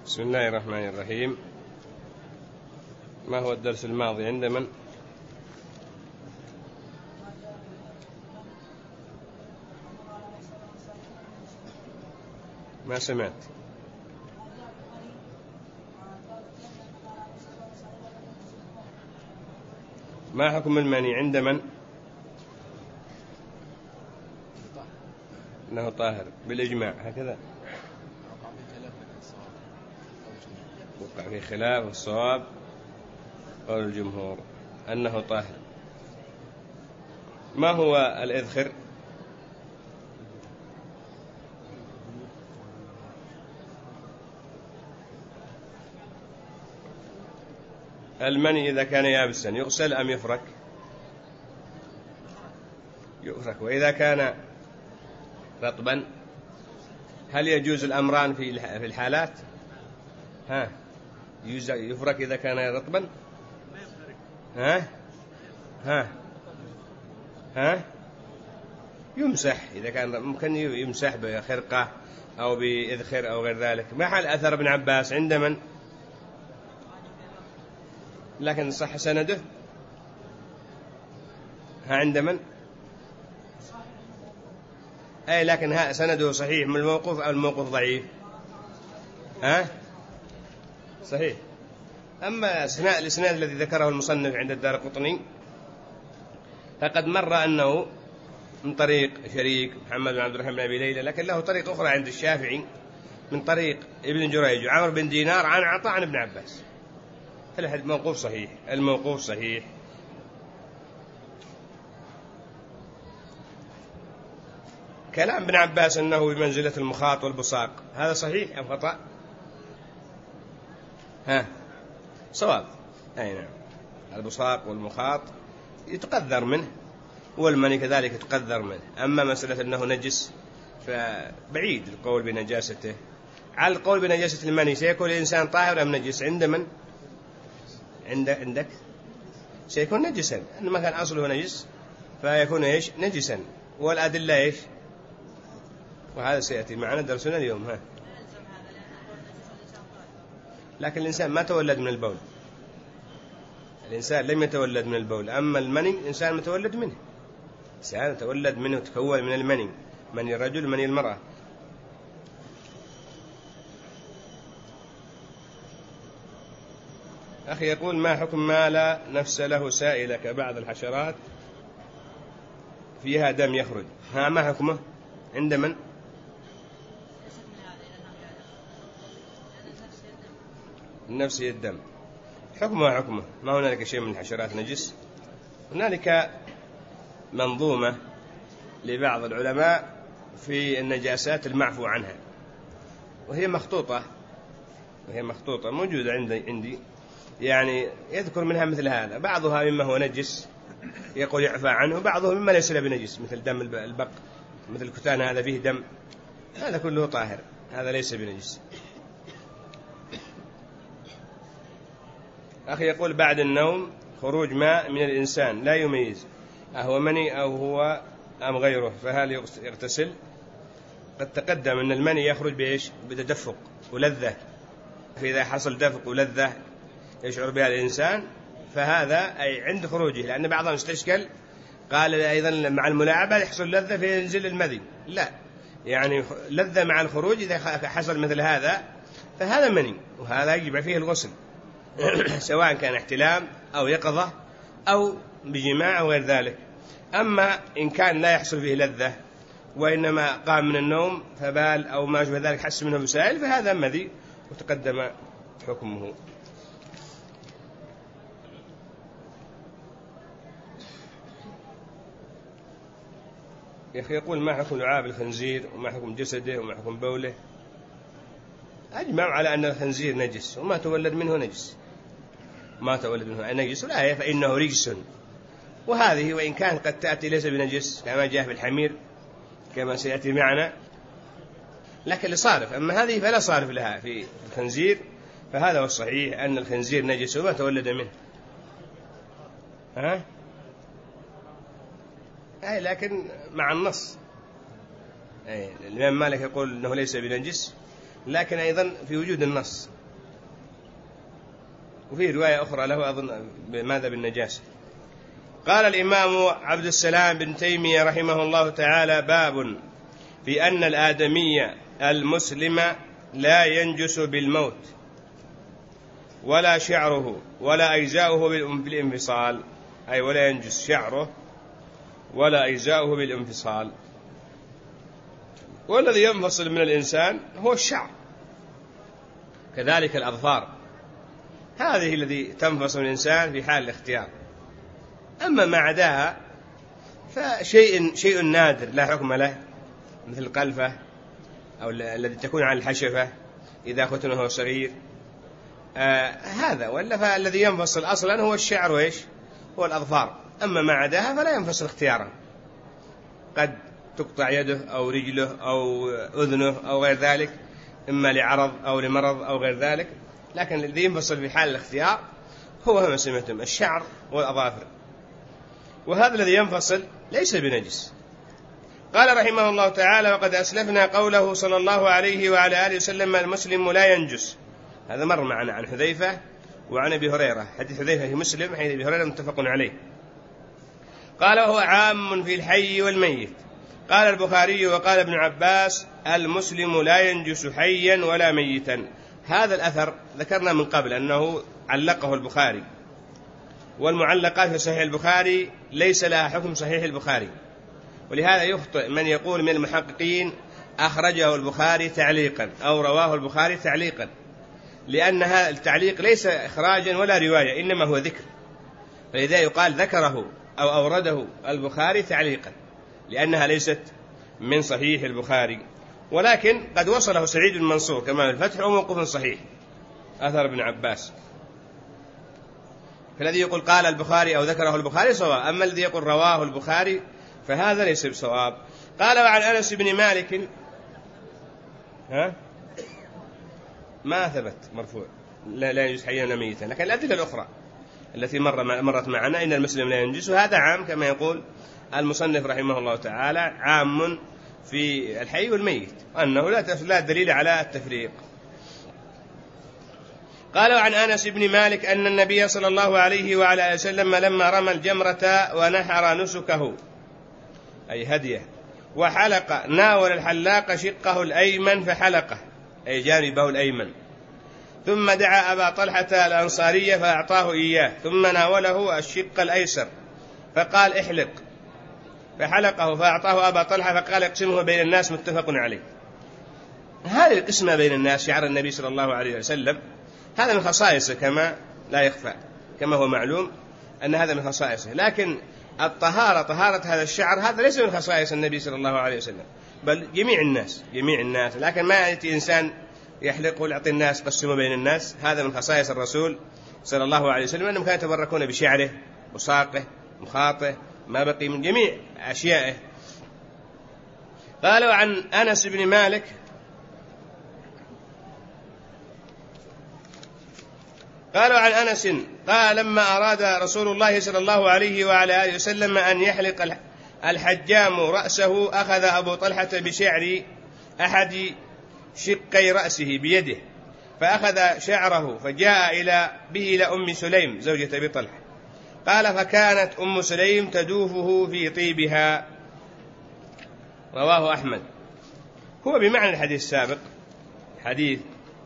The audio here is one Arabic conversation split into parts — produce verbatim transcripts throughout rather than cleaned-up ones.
بسم الله الرحمن الرحيم. ما هو الدرس الماضي عند من؟ ما سمعت. ما حكم المني عند من؟ أنه طاهر بالإجماع هكذا. وقع في خلاف الصواب قول الجمهور أنه طاهر. ما هو الإذخر؟ المني إذا كان يابسا يغسل أم يفرك؟ يفرك. وإذا كان رطبا هل يجوز الأمران في الحالات؟ ها يفرك إذا كان رطبا؟ ها ها ها يمسح إذا كان ممكن يمسح بخرقة أو بإذخر أو غير ذلك. ما حال أثر ابن عباس عند من؟ لكن صح سنده. ها عند من؟ أي لكن ها سنده صحيح من الموقوف أو الموقوف ضعيف؟ ها صحيح. أما الإسناد الذي ذكره المصنف عند الدارقطني فقد مر أنه من طريق شريك محمد بن عبد الرحمن بن أبي ليلى، لكن له طريق أخرى عند الشافعي من طريق ابن جريج وعمر بن دينار عن عطاء عن ابن عباس. الموقوف صحيح. الموقوف صحيح. كلام ابن عباس أنه بمنزلة المخاط والبصاق هذا صحيح أم خطأ؟ ها صواب. أي نعم. البصاق والمخاط يتقذر منه والمني كذلك يتقذر منه. أما مسألة أنه نجس فبعيد القول بنجاسته. على القول بنجاسة المني سيكون الإنسان طاهر أم نجس عند من؟ عند عندك سيكون نجسا. إنما كان أصله نجس فيكون إيش نجسا. والأدلة إيش؟ وهذا سيأتي معنا درسنا اليوم. ها لكن الإنسان ما تولد من البول. الإنسان لم يتولد من البول. أما المني إنسان متولد منه. إنسان تولد منه تكون من المني. مني الرجل مني المرأة. أخي يقول ما حكم ما لا نفس له سائلة كبعض الحشرات فيها دم يخرج؟ ها ما حكمه عند من؟ النفس هي الدم. حكمه حكمه. ما هنالك شيء من الحشرات نجس. هنالك منظومة لبعض العلماء في النجاسات المعفو عنها وهي مخطوطة وهي مخطوطة موجودة عندي عندي يعني يذكر منها مثل هذا. بعضها مما هو نجس يقول يعفى عنه، بعضه مما ليس بنجس مثل دم البق مثل الكتان هذا فيه دم هذا كله طاهر هذا ليس بنجس. أخي يقول بعد النوم خروج ماء من الإنسان لا يميز أهو مني أو هو أم غيره فهل يغتسل؟ قد تقدم أن المني يخرج بإيش؟ بتدفق ولذة. فإذا حصل دفق ولذة يشعر بها الإنسان فهذا أي عند خروجه. لأن بعضهم استشكل قال أيضا مع الملاعبة يحصل لذة فينزل المذي. لا يعني لذة مع الخروج إذا حصل مثل هذا فهذا مني وهذا يجب فيه الغسل سواء كان احتلام أو يقظة أو بجماع أو غير ذلك. أما إن كان لا يحصل به لذة وإنما قام من النوم فبال أو ما شابه ذلك حس منه بسائل فهذا مذي وتقدم حكمه. يا أخي يقول ما حكم لعاب الخنزير وما حكم جسده وما حكم بوله؟ أجمع على أن الخنزير نجس وما تولد منه نجس. ما تولد منه نجس والآية فإنه رجس. وهذه وإن كان قد تأتي ليس بنجس كما جاء في الحمير كما سيأتي معنا لكن لصارف. أما هذه فلا صارف لها في الخنزير فهذا هو الصحيح أن الخنزير نجس وما تولد منه. ها أي لكن مع النص. أي الإمام مالك يقول أنه ليس بنجس لكن أيضا في وجود النص. وفي رواية أخرى له أظن ماذا بالنجاسة. قال الإمام عبد السلام بن تيمية رحمه الله تعالى: باب في أن الآدمي المسلم لا ينجس بالموت ولا شعره ولا أجزاؤه بالانفصال، أي ولا ينجس شعره ولا أجزاؤه بالانفصال. والذي ينفصل من الإنسان هو الشعر، كذلك الأظفار، هذه الذي تنفصل من الإنسان في حال الاختيار. أما ما عداها فشيء شيء نادر لا حكم له، مثل القلفة أو الذي تكون على الحشفة إذا ختنه صغير، آه هذا. ولا فالذي ينفصل أصلا هو الشعر وإيش هو الأظفار. أما ما عداها فلا ينفصل اختيارا، قد تقطع يده أو رجله أو أذنه أو غير ذلك، إما لعرض أو لمرض أو غير ذلك. لكن الذي ينفصل في حال الاختيار هو ما سمعتم الشعر والأظافر، وهذا الذي ينفصل ليس بنجس. قال رحمه الله تعالى: وقد أسلفنا قوله صلى الله عليه وعلى آله وسلم: المسلم لا ينجس. هذا مر معنا عن حذيفة وعن أبي هريرة، حديث حذيفة في مسلم، حديث أبي هريرة متفق عليه. قال: وهو عام في الحي والميت. قال البخاري: وقال ابن عباس: المسلم لا ينجس حيا ولا ميتا. هذا الأثر ذكرنا من قبل أنه علقه البخاري، والمعلقات في صحيح البخاري ليس لها حكم صحيح البخاري، ولهذا يخطئ من يقول من المحققين أخرجه البخاري تعليقا أو رواه البخاري تعليقا، لأن هذا التعليق ليس إخراجا ولا رواية، إنما هو ذكر، فلذا يقال ذكره أو أورده البخاري تعليقا، لأنها ليست من صحيح البخاري. ولكن قد وصله سعيد بن منصور كما في الفتح وموقف صحيح أثر ابن عباس. فالذي يقول قال البخاري أو ذكره البخاري صواب، أما الذي يقول رواه البخاري فهذا ليس بصواب. قال: وعن أنس بن مالك، ها ما ثبت مرفوع لا, لا ينجس حيا ولا ميتا، لكن الأدلة الأخرى التي مر مرت معنا إن المسلم لا ينجس، هذا عام كما يقول المصنف رحمه الله تعالى، عام في الحي والميت، أنه لا دليل على التفريق. قال: وعن أنس بن مالك أن النبي صلى الله عليه وعلى آله وسلم لما رمى الجمرة ونحر نسكه أي هديه وحلق، ناول الحلاق شقه الأيمن فحلقه أي جانبه الأيمن، ثم دعا أبا طلحة الأنصاري فأعطاه إياه، ثم ناوله الشق الأيسر فقال: احلق، فحلقه فأعطاه أبا طلحة فقال: اقسمه بين الناس، متفق عليه. هذه القسمة بين الناس شعر النبي صلى الله عليه وسلم، هذا من خصائصه كما لا يخفى، كما هو معلوم أن هذا من خصائصه. لكن الطهارة، طهارة هذا الشعر، هذا ليس من خصائص النبي صلى الله عليه وسلم، بل جميع الناس جميع الناس. لكن ما يأتي إنسان يحلق ويعطي الناس قسموا بين الناس، هذا من خصائص الرسول صلى الله عليه وسلم، أنهم كانوا يتبركون بشعره وساقه مخاطه ما بقي من جميع أشيائه. قالوا عن أنس بن مالك قالوا عن أنس قال: لما أراد رسول الله صلى الله عليه وعلى آله وسلم أن يحلق الحجام رأسه، أخذ أبو طلحة بشعر أحد شقي رأسه بيده، فأخذ شعره فجاء إلى به إلى أم سليم زوجة أبي طلحة، قال: فكانت أم سليم تدوفه في طيبها. رواه أحمد. هو بمعنى الحديث السابق، حديث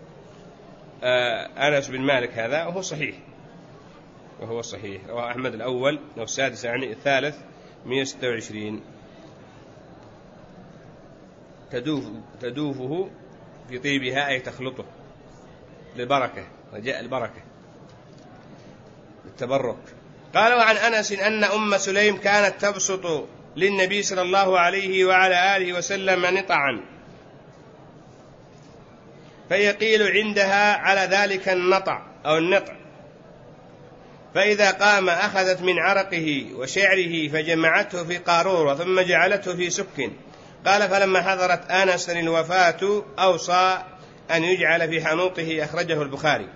أنس بن مالك هذا، وهو صحيح وهو صحيح رواه أحمد الأول أو السادس يعني الثالث مئة وستة وعشرين. تدوف تدوفه في طيبها أي تخلطه للبركة، رجاء البركة التبرك. قالوا عن أنس أن أم سليم كانت تبسط للنبي صلى الله عليه وعلى آله وسلم نطعا فيقيل عندها على ذلك النطع أو النطع، فإذا قام أخذت من عرقه وشعره فجمعته في قارورة ثم جعلته في سك. قال: فلما حضرت أنس الوفاة أوصى أن يجعل في حنوطه. أخرجه البخاري.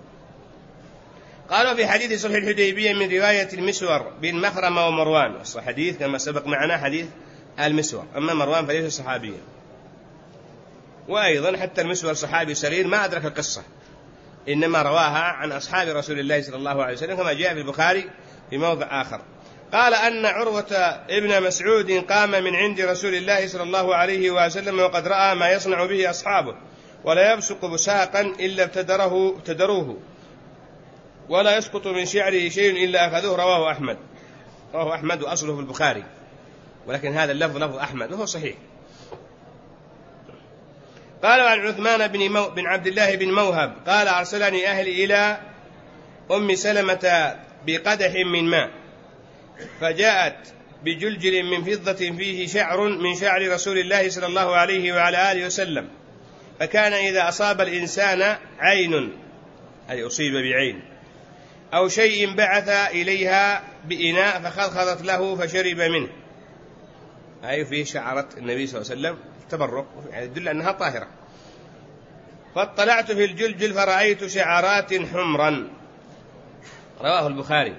قالوا في حديث صلح الحديبية من رواية المسور بن مخرمة ومروان، الحديث كما سبق معنا حديث المسور، أما مروان فليس صحابيا. وأيضا حتى المسور صحابي صغير ما أدرك القصة، إنما رواها عن أصحاب رسول الله صلى الله عليه وسلم كما جاء في البخاري في موضع آخر. قال أن عروة ابن مسعود قام من عند رسول الله صلى الله عليه وسلم وقد رأى ما يصنع به أصحابه، ولا يبصق بساقا إلا ابتدره ابتدروه، ولا يسقط من شعره شيء إلا أخذوه. رواه أحمد. رواه أحمد وأصله في البخاري، ولكن هذا اللفظ لفظ أحمد وهو صحيح. قال عن عثمان بن, مو بن عبد الله بن موهب قال أرسلني أهلي إلى أم سلمة بقدح من ماء، فجاءت بجلجل من فضة فيه شعر من شعر رسول الله صلى الله عليه وعلى آله وسلم، فكان إذا أصاب الإنسان عين، أي أصيب بعين أو شيء بعث إليها بإناء فخضخضت له فشرب منه، أي فيه شعرة النبي صلى الله عليه وسلم تبرك، يعني يدل أنها طاهرة. فاطلعت في الجلجل فرأيت شعرات حمرا. رواه البخاري.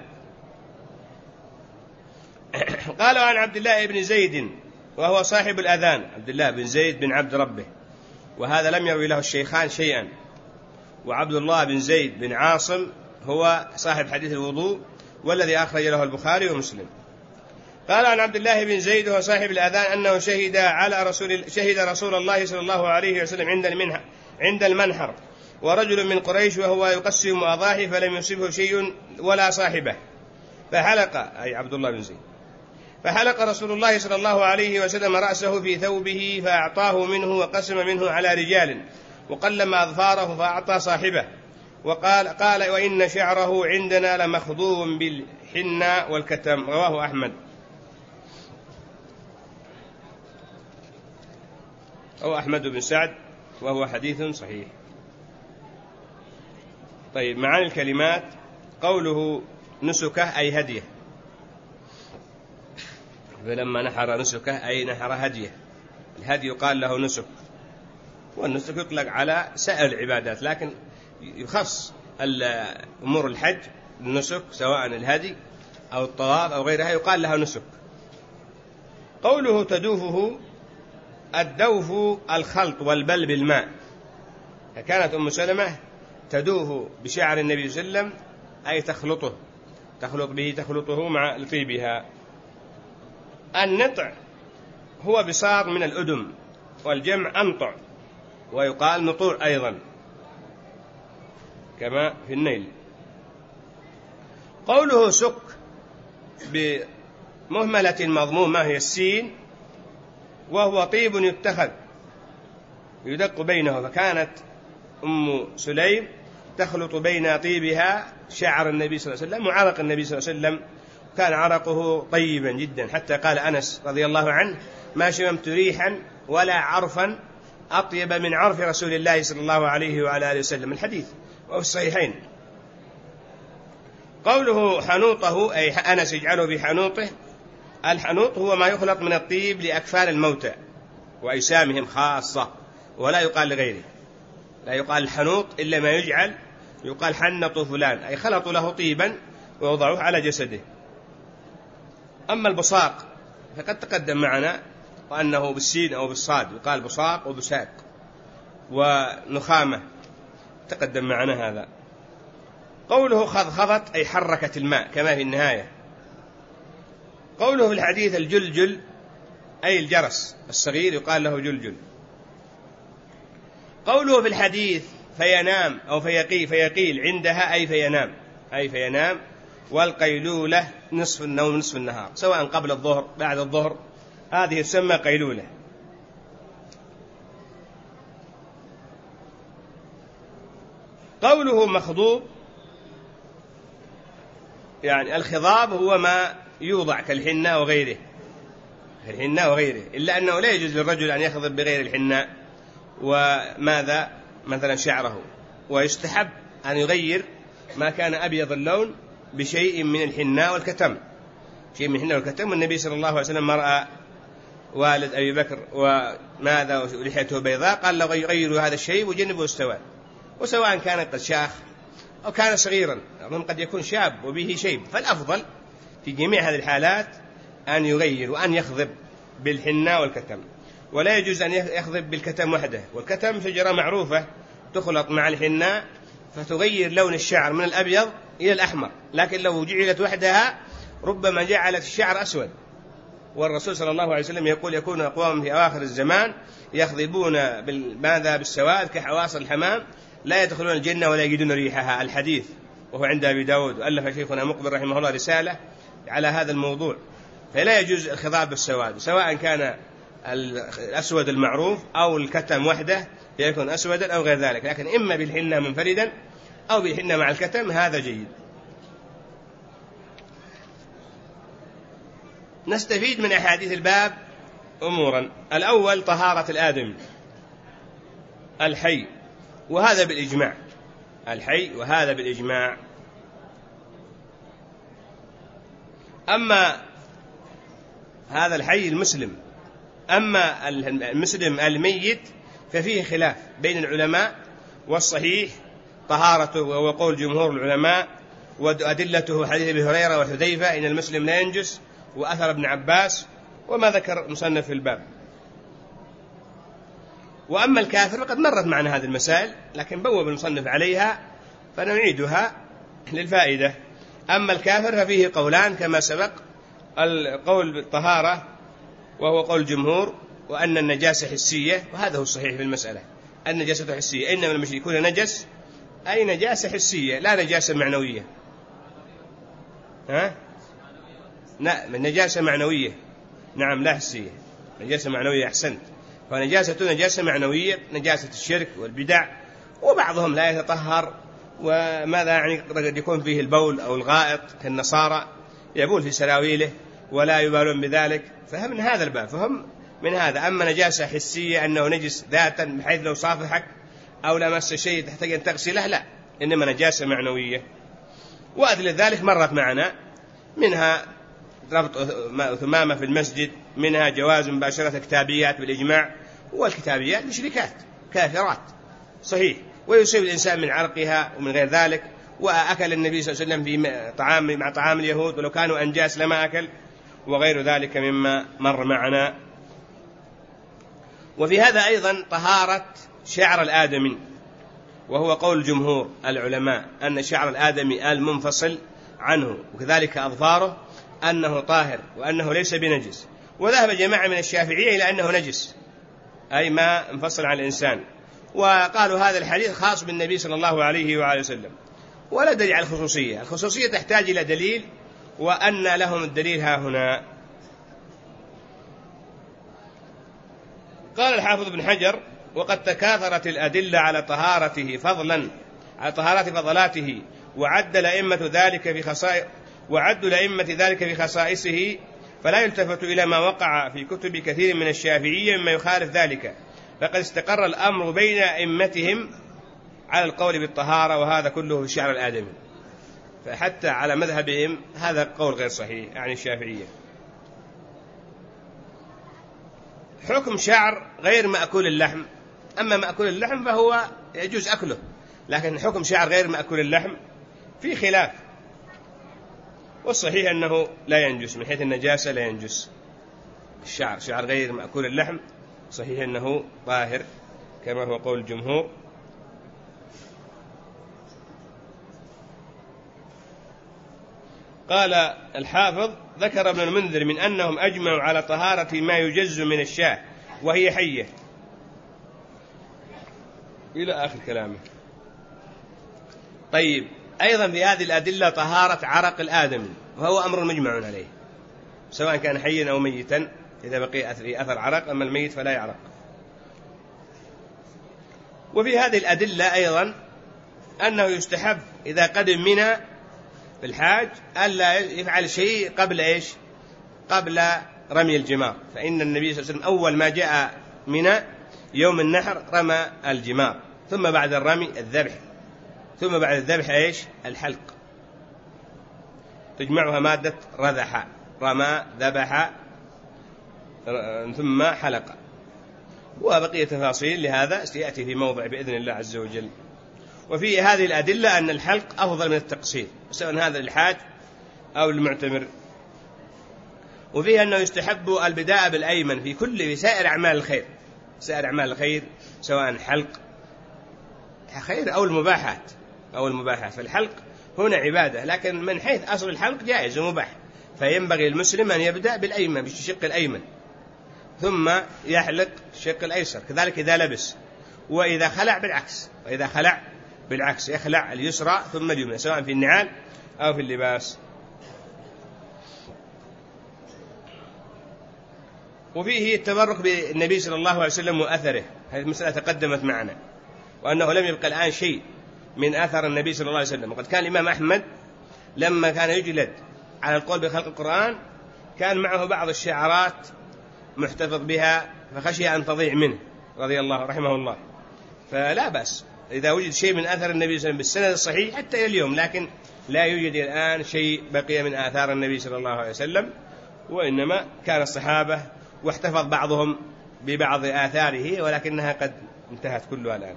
قالوا عن عبد الله بن زيد وهو صاحب الأذان، عبد الله بن زيد بن عبد ربه، وهذا لم يروي له الشيخان شيئا، وعبد الله بن زيد بن عاصم هو صاحب حديث الوضوء والذي أخرج له البخاري ومسلم. قال عن عبد الله بن زيد وهو صاحب الأذان أنه شهد على رسول شهد رسول الله صلى الله عليه وسلم عند المنحر عند المنحر ورجل من قريش وهو يقسم أضاحي فلم يصبه شيء ولا صاحبه، فحلق، أي عبد الله بن زيد، فحلق رسول الله صلى الله عليه وسلم رأسه في ثوبه فأعطاه منه وقسم منه على رجال، وقلم أظفاره فأعطى صاحبه، وقال قال وإن شعره عندنا لمخضوب بالحنة والكتم. رواه أحمد. أو أحمد بن سعد، وهو حديث صحيح. طيب، معاني الكلمات: قوله نسكه أي هديه، فلما نحر نسكه أي نحر هديه. الهدي يقال له نسك، والنسك يطلق على سائر العبادات، لكن يخص أمور الحج النسك، سواء الهدي أو الطواف أو غيرها يقال لها نسك. قوله تدوفه: الدوف الخلط والبل بالماء، فكانت أم سلمة تدوف بشعر النبي صلى الله عليه وسلم، أي تخلطه تخلط به تخلطه مع طيبها. النطع هو بساط من الأدم، والجمع أنطع، ويقال نطوع أيضا كما في النيل. قوله سك بمهملة مضمومة هي السين، وهو طيب يتخذ يدق بينه، فكانت أم سليم تخلط بين طيبها شعر النبي صلى الله عليه وسلم وعرق النبي صلى الله عليه وسلم، كان عرقه طيبا جدا، حتى قال أنس رضي الله عنه: ما شممت ريحا ولا عرفا أطيب من عرف رسول الله صلى الله عليه وعلى آله وسلم. الحديث وفي الصحيحين. قوله حنوطه أي أنس يجعله بحنوطه، الحنوط هو ما يخلط من الطيب لأكفان الموتى وأجسامهم خاصة، ولا يقال لغيره، لا يقال الحنوط إلا ما يجعل، يقال حنط فلان، أي خلطوا له طيبا ووضعوه على جسده. أما البصاق فقد تقدم معنا وأنه بالسين أو بالصاد، يقال بصاق وبساق، ونخامة تقدم معنا هذا. قوله خضخضت أي حركت الماء كما في النهاية. قوله في الحديث الجلجل أي الجرس الصغير، يقال له جلجل. قوله في الحديث فينام أو فيقي فيقيل عندها أي فينام أي فينام والقيلولة نصف النوم نصف النهار، سواء قبل الظهر بعد الظهر، هذه تسمى قيلولة. قوله مخضوب يعني الخضاب هو ما يوضع كالحناء وغيره الحناء وغيره إلا أنه لا يجوز للرجل أن يخضب بغير الحناء وماذا مثلا شعره، ويستحب أن يغير ما كان أبيض اللون بشيء من الحناء والكتم، شيء من الحناء والكتم. والنبي صلى الله عليه وسلم رأى والد أبي بكر وماذا ولحيته بيضاء، قال له يغيروا هذا الشيء وجنبه السواد، وسواء كان قد شاخ أو كان صغيرا، أظن قد يكون شاب وبه شيب، فالأفضل في جميع هذه الحالات أن يغير وأن يخضب بالحناء والكتم. ولا يجوز أن يخضب بالكتم وحده، والكتم شجرة معروفة تخلط مع الحناء فتغير لون الشعر من الأبيض إلى الأحمر، لكن لو جعلت وحدها ربما جعلت الشعر أسود. والرسول صلى الله عليه وسلم يقول يكون أقوام في أواخر الزمان يخضبون ماذا بالسواد كحواص الحمام لا يدخلون الجنة ولا يجدون ريحها، الحديث، وهو عند أبي داود، وألف شيخنا مقبل رحمه الله رسالة على هذا الموضوع. فلا يجوز الخضاب بالسواد، سواء كان الأسود المعروف أو الكتم وحده يكون أسودا أو غير ذلك، لكن إما بالحنة منفردا أو بالحنة مع الكتم هذا جيد. نستفيد من أحاديث الباب أمورا. الأول طهارة الآدمي الحي، وهذا بالإجماع، الحي وهذا بالإجماع. أما هذا الحي المسلم، أما المسلم الميت ففيه خلاف بين العلماء، والصحيح طهارته وهو قول جمهور العلماء، وأدلته حديث أبي هريرة وحذيفة إن المسلم لا ينجس، وأثر ابن عباس، وما ذكر مصنف في الباب. وأما الكافر فقد مرت معنا هذه المسائل، لكن بوب المصنف عليها فنعيدها للفائدة. أما الكافر ففيه قولان كما سبق، القول بالطهارة وهو قول الجمهور، وأن النجاسة حسية، وهذا هو الصحيح في المسألة، النجاسة حسية، إنما المشركون نجس أي نجاسة حسية لا نجاسة معنوية. ها؟ نعم النجاسة معنوية، نعم لا حسية، نجاسة معنوية أحسنت. فنجاسة نجاسة معنوية، نجاسة الشرك والبدع، وبعضهم لا يتطهر، وماذا يعني قد يكون فيه البول أو الغائط كالنصارى يبول في سراويله ولا يبالون بذلك، فهم من هذا الباب، فهم من هذا. أما نجاسة حسية أنه نجس ذاتا بحيث لو صافحك أو لمس شيء تحتاج أن تغسله، لا، إنما نجاسة معنوية. وأدلة ذلك مرت معنا، منها ربط ثمامة في المسجد، منها جواز مباشرة الكتابيات بالإجماع، والكتابيات مشركات كافرات صحيح، ويصيب الإنسان من عرقها ومن غير ذلك. وأكل النبي صلى الله عليه وسلم في طعام مع طعام اليهود ولو كانوا أنجاس لما أكل، وغير ذلك مما مر معنا. وفي هذا أيضا طهارة شعر الآدمي، وهو قول جمهور العلماء أن شعر الآدمي المنفصل عنه وكذلك أظفاره أنه طاهر وأنه ليس بنجس. وذهب جماعة من الشافعية إلى أنه نجس، أي ما انفصل عن الإنسان، وقالوا هذا الحديث خاص بالنبي صلى الله عليه وآله وسلم، ولا دليل على الخصوصية. الخصوصية تحتاج إلى دليل، وأن لهم الدليل ها هنا. قال الحافظ ابن حجر: وقد تكاثرت الأدلة على طهارته فضلا على طهارة فضلاته، وعد الأئمة ذلك في خصائص وعد الأئمة ذلك في خصائصه، فلا يلتفت إلى ما وقع في كتب كثير من الشافعية مما يخالف ذلك، فقد استقر الأمر بين أئمتهم على القول بالطهارة، وهذا كله في شعر الآدمي. فحتى على مذهبهم هذا قول غير صحيح عن الشافعية. حكم شعر غير مأكول اللحم، أما مأكول اللحم فهو يجوز أكله، لكن حكم شعر غير مأكول اللحم في خلاف، والصحيح أنه لا ينجس من حيث النجاسة، لا ينجس الشعر، شعر غير مأكول اللحم صحيح أنه طاهر كما هو قول الجمهور. قال الحافظ: ذكر ابن المنذر من أنهم أجمعوا على طهارة ما يجز من الشاة وهي حية، إلى آخر كلامه. طيب، أيضا في هذه الأدلة طهارة عرق الآدمي، وهو أمر مجمع عليه سواء كان حيا أو ميتا، إذا بقي أثر عرق، أما الميت فلا يعرق. وفي هذه الأدلة أيضا أنه يستحب إذا قدم منى في الحاج ألا يفعل شيء قبل إيش؟ قبل رمي الجمار، فإن النبي صلى الله عليه وسلم أول ما جاء منى يوم النحر رمى الجمار، ثم بعد الرمي الذبح، ثم بعد الذبح إيش؟ الحلق، تجمعها مادة رذح، رمى ذبح ثم حلق، وبقية تفاصيل لهذا سيأتي في موضع بإذن الله عز وجل. وفي هذه الأدلة أن الحلق أفضل من التقصير، سواء هذا للحاج أو للمعتمر. وفيه أنه يستحب البداء بالأيمن في كل في سائر أعمال الخير، سائر أعمال الخير سواء حلق خير أو المباحات أو المباحات. فالحلق هنا عبادة، لكن من حيث أصل الحلق جائز ومباح، فينبغي المسلم أن يبدأ بالأيمن بالشق الأيمن ثم يحلق الشق الأيسر، كذلك إذا لبس، وإذا خلع بالعكس، وإذا خلع بالعكس يخلع اليسرى ثم اليمنى سواء في النعال أو في اللباس. وفيه التبرك بالنبي صلى الله عليه وسلم وأثره، هذه المسألة تقدمت معنا، وأنه لم يبقى الآن شيء من أثر النبي صلى الله عليه وسلم. وقد كان الإمام أحمد لما كان يجلد على القول بخلق القرآن كان معه بعض الشعارات محتفظ بها فخشي أن تضيع منه رضي الله رحمه الله. فلا بأس إذا وجد شيء من أثر النبي صلى الله عليه وسلم بالسند الصحيح حتى إلى اليوم، لكن لا يوجد الآن شيء بقي من آثار النبي صلى الله عليه وسلم، وإنما كان الصحابة واحتفظ بعضهم ببعض آثاره، ولكنها قد انتهت كلها الآن.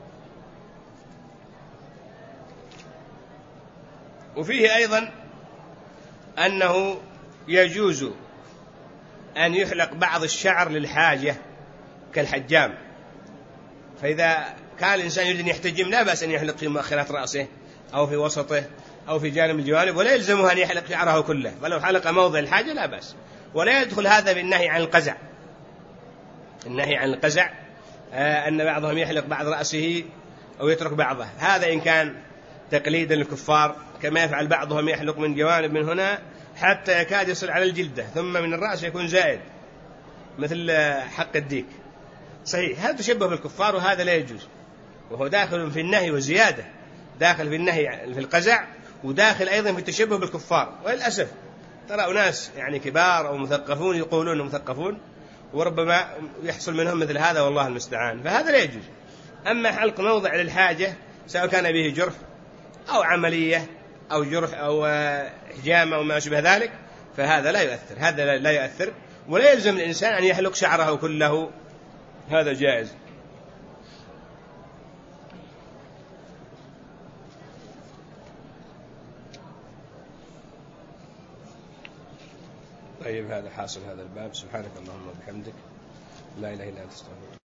وفيه أيضا أنه يجوز أن يحلق بعض الشعر للحاجة كالحجام، فإذا كان الإنسان يريد أن يحتجم لا بأس أن يحلق في مؤخرات رأسه أو في وسطه أو في جانب الجوانب، ولا يلزمه أن يحلق شعره كله، فلو حلق موضع الحاجة لا بأس. ولا يدخل هذا بالنهي عن القزع، النهي عن القزع آه أن بعضهم يحلق بعض رأسه أو يترك بعضه، هذا إن كان تقليدا للكفار، كما يفعل بعضهم يحلق من جوانب من هنا حتى يكاد يصل على الجلدة ثم من الرأس يكون زائد مثل حق الديك، صحيح هذا تشبه بالكفار وهذا لا يجوز، وهو داخل في النهي وزيادة، داخل في النهي في القزع وداخل أيضا في التشبه بالكفار. وللأسف ترى أناس يعني كبار أو مثقفون يقولون مثقفون وربما يحصل منهم مثل هذا والله المستعان، فهذا لا يجوز. أما حلق موضع للحاجة سواء كان به جرح أو عملية أو جرح أو حجامة أو ما شبه ذلك فهذا لا يؤثر، هذا لا يؤثر، ولا يلزم الإنسان أن يحلق شعره كله، هذا جائز. طيب هذا حاصل هذا الباب. سبحانك اللهم وبحمدك لا إله إلا أنت استغفرك.